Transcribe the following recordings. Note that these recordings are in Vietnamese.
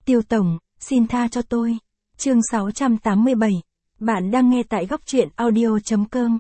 Tiêu tổng, xin tha cho tôi. Chương 687. Bạn đang nghe tại góc truyện audio.com.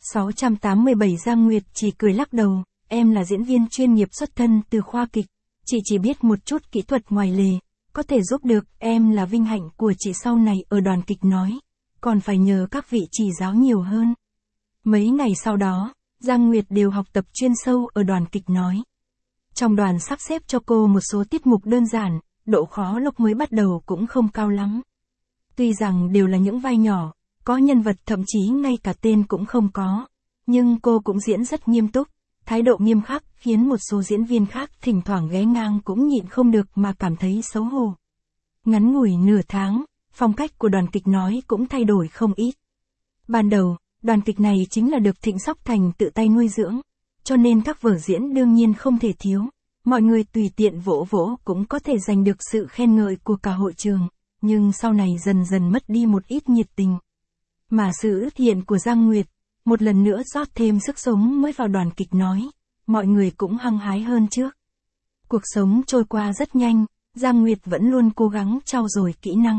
687 Giang Nguyệt chỉ cười lắc đầu, em là diễn viên chuyên nghiệp xuất thân từ khoa kịch. Chị chỉ biết một chút kỹ thuật ngoài lề, có thể giúp được, em là vinh hạnh của chị sau này ở đoàn kịch nói. Còn phải nhờ các vị chỉ giáo nhiều hơn. Mấy ngày sau đó, Giang Nguyệt đều học tập chuyên sâu ở đoàn kịch nói. Trong đoàn sắp xếp cho cô một số tiết mục đơn giản, độ khó lúc mới bắt đầu cũng không cao lắm. Tuy rằng đều là những vai nhỏ, có nhân vật thậm chí ngay cả tên cũng không có, nhưng cô cũng diễn rất nghiêm túc, thái độ nghiêm khắc khiến một số diễn viên khác thỉnh thoảng ghé ngang cũng nhịn không được mà cảm thấy xấu hổ. Ngắn ngủi nửa tháng, phong cách của đoàn kịch nói cũng thay đổi không ít. Ban đầu, đoàn kịch này chính là được Thịnh Sóc Thành tự tay nuôi dưỡng, cho nên các vở diễn đương nhiên không thể thiếu. Mọi người tùy tiện vỗ vỗ cũng có thể giành được sự khen ngợi của cả hội trường, nhưng sau này dần dần mất đi một ít nhiệt tình. Mà sự ưu hiện của Giang Nguyệt, một lần nữa rót thêm sức sống mới vào đoàn kịch nói, mọi người cũng hăng hái hơn trước. Cuộc sống trôi qua rất nhanh, Giang Nguyệt vẫn luôn cố gắng trau dồi kỹ năng.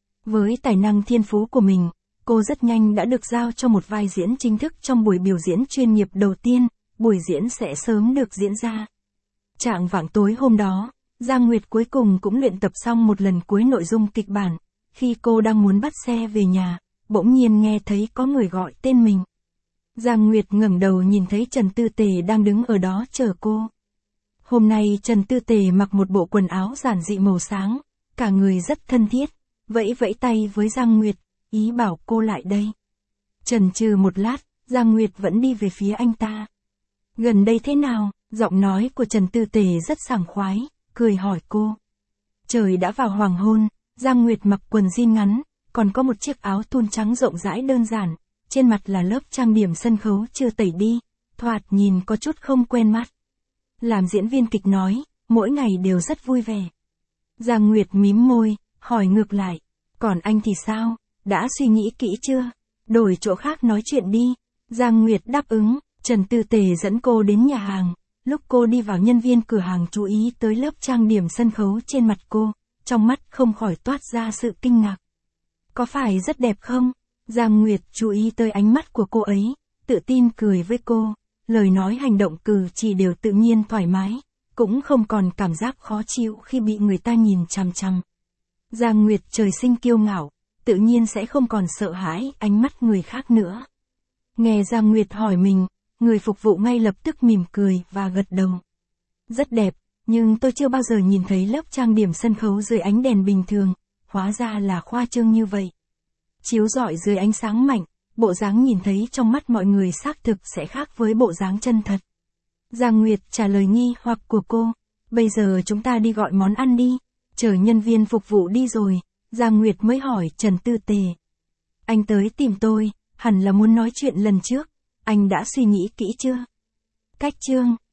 Với tài năng thiên phú của mình, cô rất nhanh đã được giao cho một vai diễn chính thức trong buổi biểu diễn chuyên nghiệp đầu tiên, buổi diễn sẽ sớm được diễn ra. Trạng vạng tối hôm đó, Giang Nguyệt cuối cùng cũng luyện tập xong một lần cuối nội dung kịch bản. Khi cô đang muốn bắt xe về nhà, bỗng nhiên nghe thấy có người gọi tên mình. Giang Nguyệt ngẩng đầu nhìn thấy Trần Tư Tề đang đứng ở đó chờ cô. Hôm nay Trần Tư Tề mặc một bộ quần áo giản dị màu sáng, cả người rất thân thiết, vẫy vẫy tay với Giang Nguyệt, ý bảo cô lại đây. Chần chừ một lát, Giang Nguyệt vẫn đi về phía anh ta. Gần đây thế nào? Giọng nói của Trần Tư Tề rất sảng khoái, cười hỏi cô. Trời đã vào hoàng hôn, Giang Nguyệt mặc quần jean ngắn, còn có một chiếc áo thun trắng rộng rãi đơn giản, trên mặt là lớp trang điểm sân khấu chưa tẩy đi, thoạt nhìn có chút không quen mắt. Làm diễn viên kịch nói, mỗi ngày đều rất vui vẻ. Giang Nguyệt mím môi, hỏi ngược lại, còn anh thì sao, đã suy nghĩ kỹ chưa? Đổi chỗ khác nói chuyện đi. Giang Nguyệt đáp ứng, Trần Tư Tề dẫn cô đến nhà hàng. Lúc cô đi vào, nhân viên cửa hàng chú ý tới lớp trang điểm sân khấu trên mặt cô, trong mắt không khỏi toát ra sự kinh ngạc. Có phải rất đẹp không? Giang Nguyệt chú ý tới ánh mắt của cô ấy, tự tin cười với cô, lời nói hành động cử chỉ đều tự nhiên thoải mái, cũng không còn cảm giác khó chịu khi bị người ta nhìn chằm chằm. Giang Nguyệt trời sinh kiêu ngạo, tự nhiên sẽ không còn sợ hãi ánh mắt người khác nữa. Nghe Giang Nguyệt hỏi mình, người phục vụ ngay lập tức mỉm cười và gật đầu. Rất đẹp, nhưng tôi chưa bao giờ nhìn thấy lớp trang điểm sân khấu dưới ánh đèn bình thường, hóa ra là khoa trương như vậy. Chiếu rọi dưới ánh sáng mạnh, bộ dáng nhìn thấy trong mắt mọi người xác thực sẽ khác với bộ dáng chân thật. Giang Nguyệt trả lời nghi hoặc của cô, bây giờ chúng ta đi gọi món ăn đi. Chờ nhân viên phục vụ đi rồi, Giang Nguyệt mới hỏi Trần Tư Tề. Anh tới tìm tôi, hẳn là muốn nói chuyện lần trước, anh đã suy nghĩ kỹ chưa? Cách chương